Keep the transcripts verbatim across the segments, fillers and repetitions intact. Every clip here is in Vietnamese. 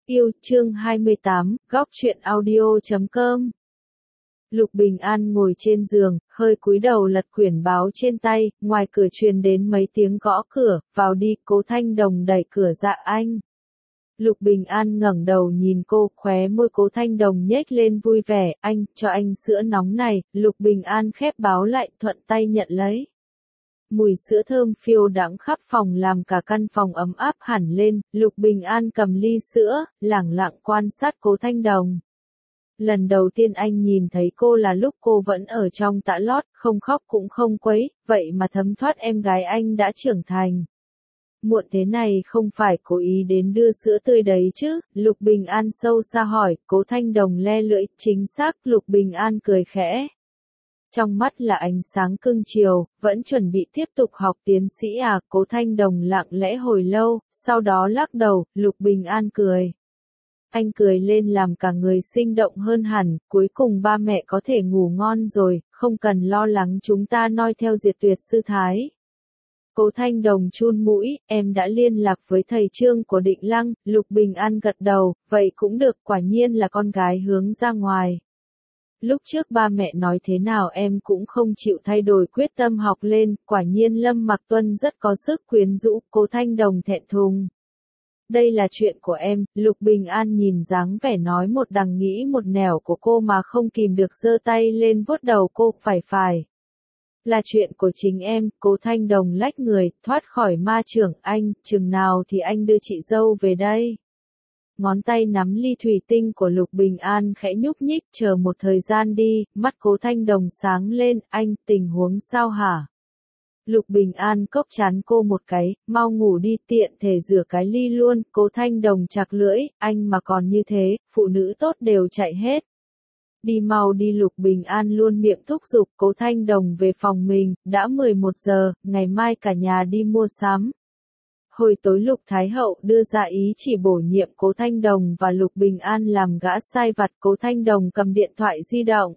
Yêu chương hai mươi tám, góc truyện audio chấm com. Lục Bình An ngồi trên giường, hơi cúi đầu lật quyển báo trên tay, ngoài cửa truyền đến mấy tiếng gõ cửa, vào đi, Cố Thanh Đồng đẩy cửa dạ anh. Lục Bình An ngẩng đầu nhìn cô, khóe môi Cố Thanh Đồng nhếch lên vui vẻ, anh, cho anh sữa nóng này, Lục Bình An khép báo lại, thuận tay nhận lấy. Mùi sữa thơm phiêu đãng khắp phòng làm cả căn phòng ấm áp hẳn lên, Lục Bình An cầm ly sữa, lẳng lặng quan sát Cố Thanh Đồng. Lần đầu tiên anh nhìn thấy cô là lúc cô vẫn ở trong tã lót, không khóc cũng không quấy, vậy mà thấm thoát em gái anh đã trưởng thành. Muộn thế này không phải cố ý đến đưa sữa tươi đấy chứ, Lục Bình An sâu xa hỏi, Cố Thanh Đồng le lưỡi, chính xác, Lục Bình An cười khẽ. Trong mắt là ánh sáng cưng chiều, vẫn chuẩn bị tiếp tục học tiến sĩ à, Cố Thanh Đồng lặng lẽ hồi lâu, sau đó lắc đầu, Lục Bình An cười. Anh cười lên làm cả người sinh động hơn hẳn, cuối cùng ba mẹ có thể ngủ ngon rồi, không cần lo lắng chúng ta noi theo diệt tuyệt sư thái. Cố Thanh Đồng chun mũi, em đã liên lạc với thầy Trương của Định Lăng, Lục Bình An gật đầu, vậy cũng được, quả nhiên là con gái hướng ra ngoài. Lúc trước ba mẹ nói thế nào em cũng không chịu thay đổi quyết tâm học lên, quả nhiên Lâm Mặc Tuân rất có sức quyến rũ, Cố Thanh Đồng thẹn thùng. Đây là chuyện của em, Lục Bình An nhìn dáng vẻ nói một đằng nghĩ một nẻo của cô mà không kìm được giơ tay lên vuốt đầu cô, phải phải. Là chuyện của chính em, Cố Thanh Đồng lách người, thoát khỏi ma trưởng, anh, chừng nào thì anh đưa chị dâu về đây. Ngón tay nắm ly thủy tinh của Lục Bình An khẽ nhúc nhích, chờ một thời gian đi, mắt Cố Thanh Đồng sáng lên, anh, tình huống sao hả? Lục Bình An cốc chán cô một cái, mau ngủ đi, tiện thể rửa cái ly luôn, Cố Thanh Đồng chặt lưỡi, anh mà còn như thế, phụ nữ tốt đều chạy hết. Đi mau đi, Lục Bình An luôn miệng thúc giục, Cố Thanh Đồng về phòng mình, đã mười một giờ, ngày mai cả nhà đi mua sắm. Hồi tối Lục Thái Hậu đưa ra ý chỉ bổ nhiệm Cố Thanh Đồng và Lục Bình An làm gã sai vặt, Cố Thanh Đồng cầm điện thoại di động.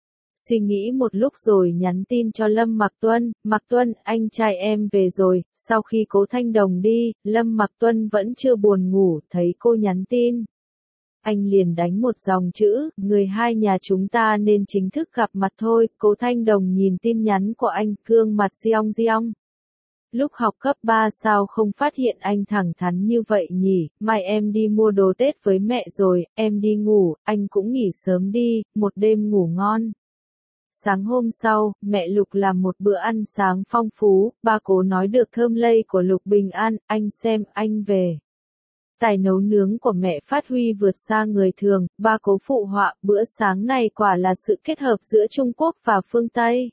Suy nghĩ một lúc rồi nhắn tin cho Lâm Mặc Tuân, Mặc Tuân, anh trai em về rồi, sau khi Cố Thanh Đồng đi, Lâm Mặc Tuân vẫn chưa buồn ngủ, thấy cô nhắn tin. Anh liền đánh một dòng chữ, người hai nhà chúng ta nên chính thức gặp mặt thôi, Cố Thanh Đồng nhìn tin nhắn của anh, gương mặt giong giong. Lúc học cấp ba sao không phát hiện anh thẳng thắn như vậy nhỉ, mai em đi mua đồ Tết với mẹ rồi, em đi ngủ, anh cũng nghỉ sớm đi, một đêm ngủ ngon. Sáng hôm sau, mẹ Lục làm một bữa ăn sáng phong phú, ba Cố nói được thơm lây của Lục Bình An, anh xem, anh về. Tài nấu nướng của mẹ phát huy vượt xa người thường, ba Cố phụ họa, bữa sáng này quả là sự kết hợp giữa Trung Quốc và phương Tây.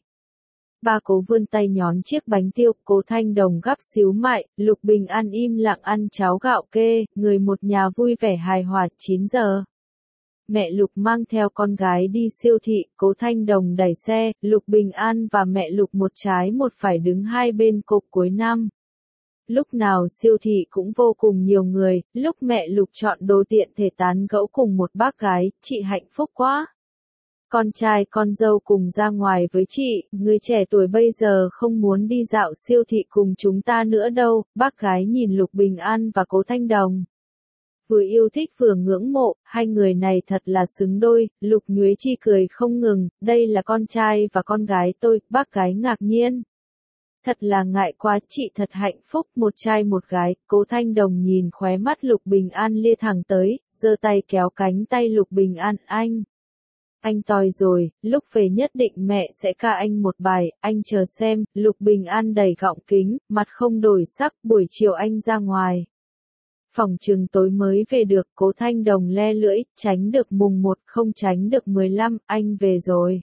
Ba Cố vươn tay nhón chiếc bánh tiêu, Cố Thanh Đồng gắp xíu mại, Lục Bình An im lặng ăn cháo gạo kê, người một nhà vui vẻ hài hòa, chín giờ. Mẹ Lục mang theo con gái đi siêu thị, Cố Thanh Đồng đẩy xe, Lục Bình An và mẹ Lục một trái một phải đứng hai bên cột cuối năm. Lúc nào siêu thị cũng vô cùng nhiều người, lúc mẹ Lục chọn đồ tiện thể tán gẫu cùng một bác gái, chị hạnh phúc quá. Con trai con dâu cùng ra ngoài với chị, người trẻ tuổi bây giờ không muốn đi dạo siêu thị cùng chúng ta nữa đâu, bác gái nhìn Lục Bình An và Cố Thanh Đồng. Vừa yêu thích vừa ngưỡng mộ, hai người này thật là xứng đôi, Lục Nhuế Chi cười không ngừng, đây là con trai và con gái tôi, bác gái ngạc nhiên. Thật là ngại quá, chị thật hạnh phúc, một trai một gái, Cố Thanh Đồng nhìn khóe mắt Lục Bình An lia thẳng tới, giơ tay kéo cánh tay Lục Bình An, anh. Anh toi rồi, lúc về nhất định mẹ sẽ ca anh một bài, anh chờ xem, Lục Bình An đẩy gọng kính, mặt không đổi sắc, buổi chiều anh ra ngoài. Phòng chừng tối mới về được, Cố Thanh Đồng le lưỡi, tránh được mùng một, không tránh được mười lăm, anh về rồi.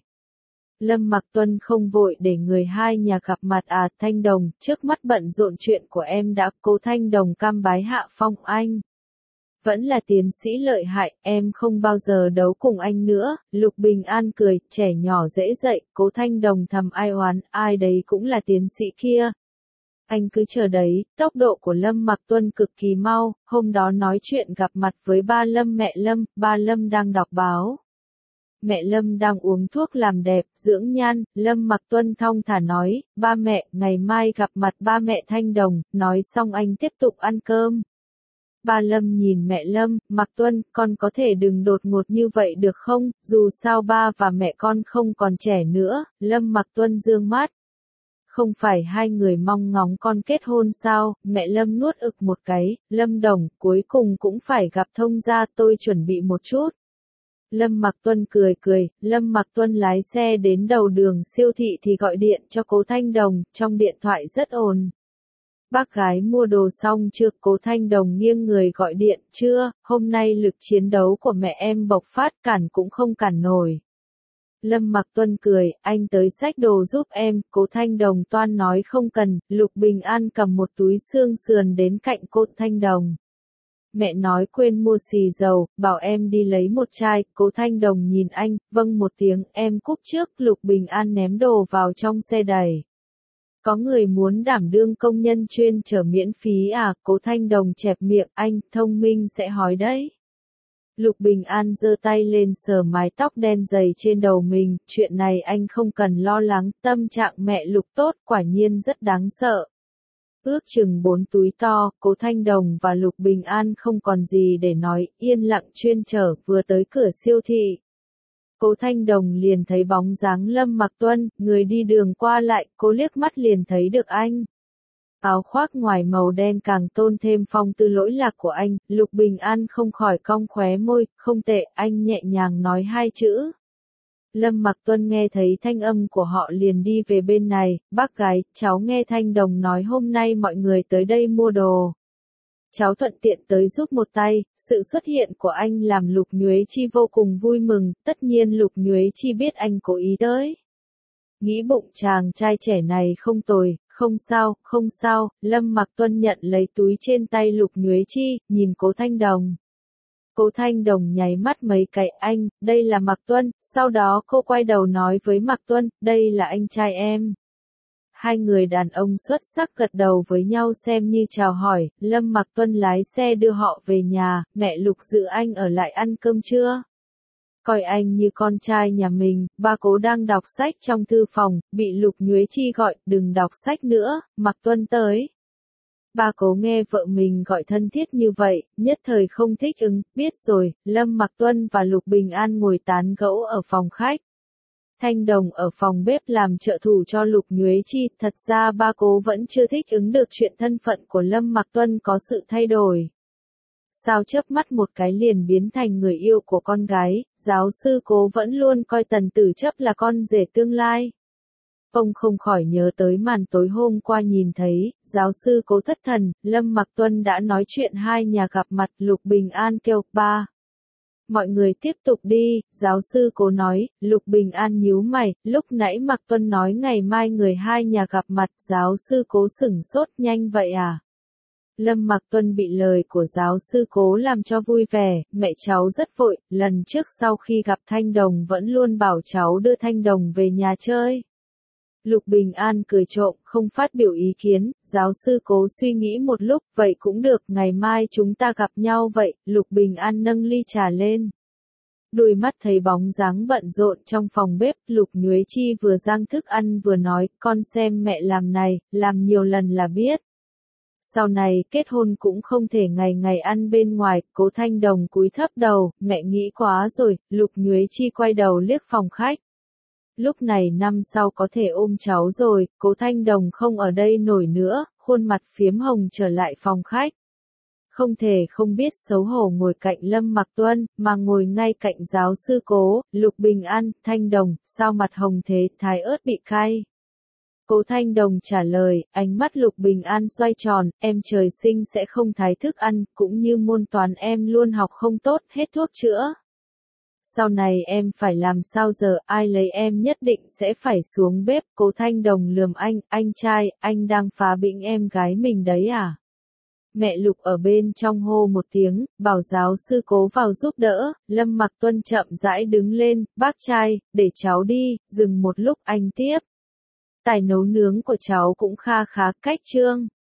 Lâm Mặc Tuân không vội để người hai nhà gặp mặt à, Thanh Đồng, trước mắt bận rộn chuyện của em đã, Cố Thanh Đồng cam bái hạ phong, anh. Vẫn là tiến sĩ lợi hại, em không bao giờ đấu cùng anh nữa, Lục Bình An cười, trẻ nhỏ dễ dậy, Cố Thanh Đồng thầm ai oán, ai đấy cũng là tiến sĩ kia. Anh cứ chờ đấy, tốc độ của Lâm Mặc Tuân cực kỳ mau, hôm đó nói chuyện gặp mặt với ba Lâm mẹ Lâm, ba Lâm đang đọc báo. Mẹ Lâm đang uống thuốc làm đẹp, dưỡng nhan, Lâm Mặc Tuân thong thả nói, ba mẹ, ngày mai gặp mặt ba mẹ Thanh Đồng, nói xong anh tiếp tục ăn cơm. Ba Lâm nhìn mẹ Lâm, Mạc Tuân, con có thể đừng đột ngột như vậy được không, dù sao ba và mẹ con không còn trẻ nữa, Lâm Mạc Tuân dương mắt. Không phải hai người mong ngóng con kết hôn sao, mẹ Lâm nuốt ực một cái, Lâm Đồng, cuối cùng cũng phải gặp thông gia, tôi chuẩn bị một chút. Lâm Mạc Tuân cười cười, Lâm Mạc Tuân lái xe đến đầu đường siêu thị thì gọi điện cho Cố Thanh Đồng, trong điện thoại rất ồn. Bác gái mua đồ xong chưa? Cố Thanh Đồng nghiêng người gọi điện, chưa, hôm nay lực chiến đấu của mẹ em bộc phát, cản cũng không cản nổi. Lâm Mạc Tuân cười, anh tới xách đồ giúp em, Cố Thanh Đồng toan nói không cần, Lục Bình An cầm một túi xương sườn đến cạnh Cố Thanh Đồng. Mẹ nói quên mua xì dầu, bảo em đi lấy một chai, Cố Thanh Đồng nhìn anh, vâng một tiếng, em cúp trước, Lục Bình An ném đồ vào trong xe đẩy. Có người muốn đảm đương công nhân chuyên chở miễn phí à, Cố Thanh Đồng chẹp miệng, anh, thông minh sẽ hỏi đấy. Lục Bình An giơ tay lên sờ mái tóc đen dày trên đầu mình, chuyện này anh không cần lo lắng, tâm trạng mẹ Lục tốt, quả nhiên rất đáng sợ. Ước chừng bốn túi to, Cố Thanh Đồng và Lục Bình An không còn gì để nói, yên lặng chuyên chở, vừa tới cửa siêu thị. Cố Thanh Đồng liền thấy bóng dáng Lâm Mạc Tuân, người đi đường qua lại, cô liếc mắt liền thấy được anh. Áo khoác ngoài màu đen càng tôn thêm phong tư lỗi lạc của anh, Lục Bình An không khỏi cong khóe môi, không tệ, anh nhẹ nhàng nói hai chữ. Lâm Mạc Tuân nghe thấy thanh âm của họ liền đi về bên này, bác gái, cháu nghe Thanh Đồng nói hôm nay mọi người tới đây mua đồ. Cháu thuận tiện tới giúp một tay, sự xuất hiện của anh làm Lục Nhuế Chi vô cùng vui mừng, tất nhiên Lục Nhuế Chi biết anh cố ý tới. Nghĩ bụng chàng trai trẻ này không tồi, không sao, không sao, Lâm Mạc Tuân nhận lấy túi trên tay Lục Nhuế Chi, nhìn Cố Thanh Đồng. Cố Thanh Đồng nháy mắt mấy cái, anh, đây là Mạc Tuân, sau đó cô quay đầu nói với Mạc Tuân, đây là anh trai em. Hai người đàn ông xuất sắc gật đầu với nhau xem như chào hỏi, Lâm Mạc Tuân lái xe đưa họ về nhà, mẹ Lục giữ anh ở lại ăn cơm trưa. Coi anh như con trai nhà mình, ba Cố đang đọc sách trong thư phòng, bị Lục Nhuế Chi gọi, đừng đọc sách nữa, Mạc Tuân tới. Ba Cố nghe vợ mình gọi thân thiết như vậy, nhất thời không thích ứng, biết rồi, Lâm Mạc Tuân và Lục Bình An ngồi tán gẫu ở phòng khách. Thanh Đồng ở phòng bếp làm trợ thủ cho Lục Nhuế Chi, thật ra ba Cố vẫn chưa thích ứng được chuyện thân phận của Lâm Mạc Tuân có sự thay đổi. Sao chớp mắt một cái liền biến thành người yêu của con gái, giáo sư Cố vẫn luôn coi Tần Tử Chấp là con rể tương lai. Ông không khỏi nhớ tới màn tối hôm qua nhìn thấy, giáo sư Cố thất thần, Lâm Mạc Tuân đã nói chuyện hai nhà gặp mặt, Lục Bình An kêu, ba. Mọi người tiếp tục đi, giáo sư Cố nói, Lục Bình An nhíu mày, lúc nãy Mạc Tuân nói ngày mai người hai nhà gặp mặt, giáo sư Cố sửng sốt, nhanh vậy à? Lâm Mạc Tuân bị lời của giáo sư Cố làm cho vui vẻ, mẹ cháu rất vội, lần trước sau khi gặp Thanh Đồng vẫn luôn bảo cháu đưa Thanh Đồng về nhà chơi. Lục Bình An cười trộm, không phát biểu ý kiến, giáo sư Cố suy nghĩ một lúc, vậy cũng được, ngày mai chúng ta gặp nhau vậy, Lục Bình An nâng ly trà lên. Đôi mắt thấy bóng dáng bận rộn trong phòng bếp, Lục Nhuế Chi vừa rang thức ăn vừa nói, con xem mẹ làm này, làm nhiều lần là biết. Sau này kết hôn cũng không thể ngày ngày ăn bên ngoài, Cố Thanh Đồng cúi thấp đầu, mẹ nghĩ quá rồi, Lục Nhuế Chi quay đầu liếc phòng khách. Lúc này năm sau có thể ôm cháu rồi, Cố Thanh Đồng không ở đây nổi nữa, khuôn mặt phiếm hồng trở lại phòng khách. Không thể không biết xấu hổ ngồi cạnh Lâm Mạc Tuân, mà ngồi ngay cạnh giáo sư Cố, Lục Bình An, Thanh Đồng, sao mặt hồng thế, thái ớt bị cay. Cố Thanh Đồng trả lời, ánh mắt Lục Bình An xoay tròn, em trời sinh sẽ không thái thức ăn, cũng như môn toán em luôn học không tốt, hết thuốc chữa. Sau này em phải làm sao giờ, ai lấy em nhất định sẽ phải xuống bếp, Cố Thanh Đồng lườm anh, anh trai, anh đang phá bĩnh em gái mình đấy à? Mẹ Lục ở bên trong hô một tiếng, bảo giáo sư Cố vào giúp đỡ, Lâm Mạc Tuân chậm rãi đứng lên, bác trai, để cháu đi, dừng một lúc anh tiếp. Tài nấu nướng của cháu cũng kha khá cách chương.